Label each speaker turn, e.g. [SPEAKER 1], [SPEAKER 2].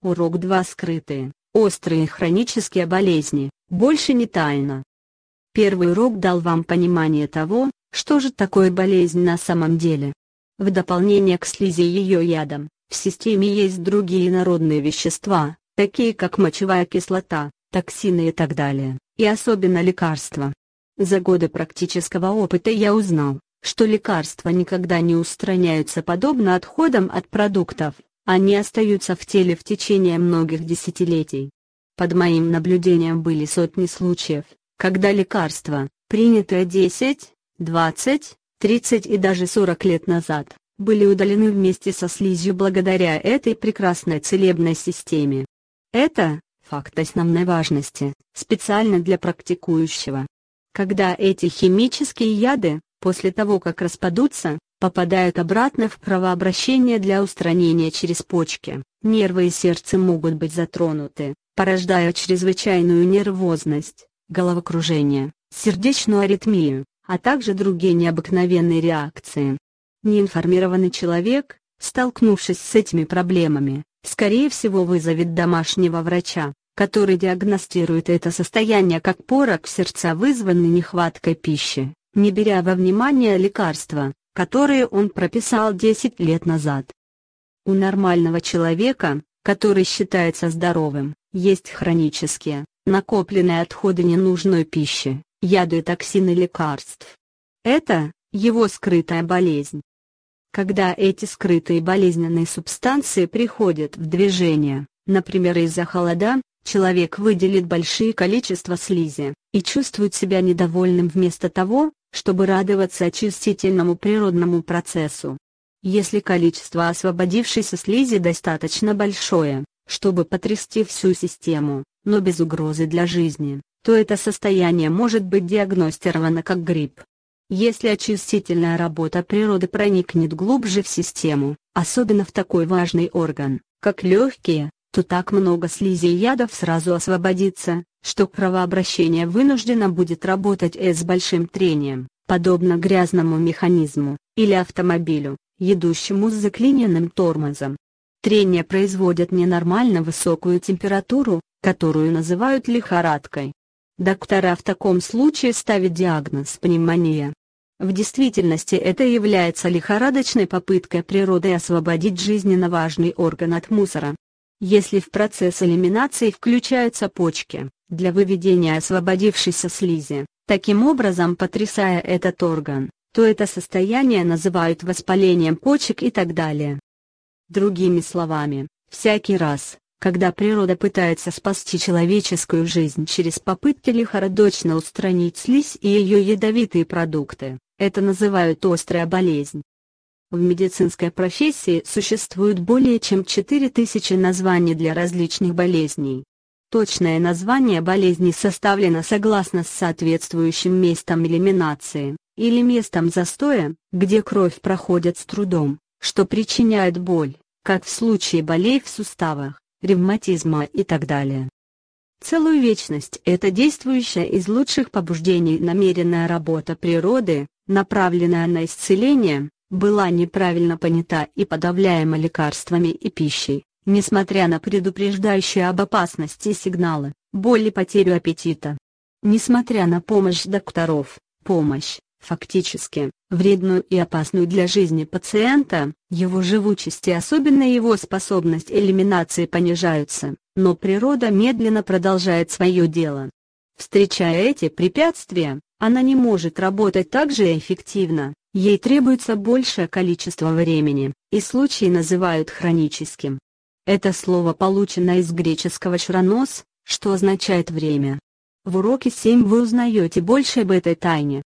[SPEAKER 1] Урок 2. Скрытые, острые хронические болезни, больше не тайна. Первый урок дал вам понимание того, что же такое болезнь на самом деле. В дополнение к слизи и ее ядам, в системе есть другие инородные вещества, такие как мочевая кислота, токсины и так далее, и особенно лекарства. За годы практического опыта я узнал, что лекарства никогда не устраняются подобно отходам от продуктов, они остаются в теле в течение многих десятилетий. Под моим наблюдением были сотни случаев, когда лекарства, принятые 10, 20, 30 и даже 40 лет назад, были удалены вместе со слизью благодаря этой прекрасной целебной системе. Это факт основной важности, специально для практикующего. Когда эти химические яды, после того как распадутся, попадают обратно в кровообращение для устранения через почки, нервы и сердце могут быть затронуты, порождая чрезвычайную нервозность, головокружение, сердечную аритмию, а также другие необыкновенные реакции. Неинформированный человек, столкнувшись с этими проблемами, скорее всего вызовет домашнего врача, который диагностирует это состояние как порок сердца, вызванный нехваткой пищи, не беря во внимание лекарства, которые он прописал 10 лет назад. У нормального человека, который считается здоровым, есть хронические, накопленные отходы ненужной пищи, яды и токсины лекарств. Это его скрытая болезнь. Когда эти скрытые болезненные субстанции приходят в движение, например из-за холода, человек выделит большие количества слизи и чувствует себя недовольным вместо того, чтобы радоваться очистительному природному процессу. Если количество освободившейся слизи достаточно большое, чтобы потрясти всю систему, но без угрозы для жизни, то это состояние может быть диагностировано как грипп. Если очистительная работа природы проникнет глубже в систему, особенно в такой важный орган, как легкие, то так много слизи и ядов сразу освободится, что кровообращение вынуждено будет работать с большим трением, подобно грязному механизму, или автомобилю, едущему с заклиненным тормозом. Трение производит ненормально высокую температуру, которую называют лихорадкой. Доктора в таком случае ставят диагноз пневмония. В действительности это является лихорадочной попыткой природы освободить жизненно важный орган от мусора. Если в процесс элиминации включаются почки, для выведения освободившейся слизи, таким образом потрясая этот орган, то это состояние называют воспалением почек и так далее. Другими словами, всякий раз, когда природа пытается спасти человеческую жизнь через попытки лихорадочно устранить слизь и ее ядовитые продукты, это называют острая болезнь. В медицинской профессии существует более чем 4000 названий для различных болезней. Точное название болезни составлено согласно с соответствующим местом элиминации, или местом застоя, где кровь проходит с трудом, что причиняет боль, как в случае болей в суставах, ревматизма и так далее. Целую вечность эта действующая из лучших побуждений намеренная работа природы, направленная на исцеление, была неправильно понята и подавляема лекарствами и пищей, несмотря на предупреждающие об опасности сигналы, боль и потерю аппетита. Несмотря на помощь докторов, помощь, фактически, вредную и опасную для жизни пациента, его живучесть и особенно его способность элиминации понижаются, но природа медленно продолжает свое дело. Встречая эти препятствия, она не может работать так же эффективно, ей требуется большее количество времени, и случай называют хроническим. Это слово получено из греческого «chronos», что означает «время». В уроке 7 вы узнаете больше об этой тайне.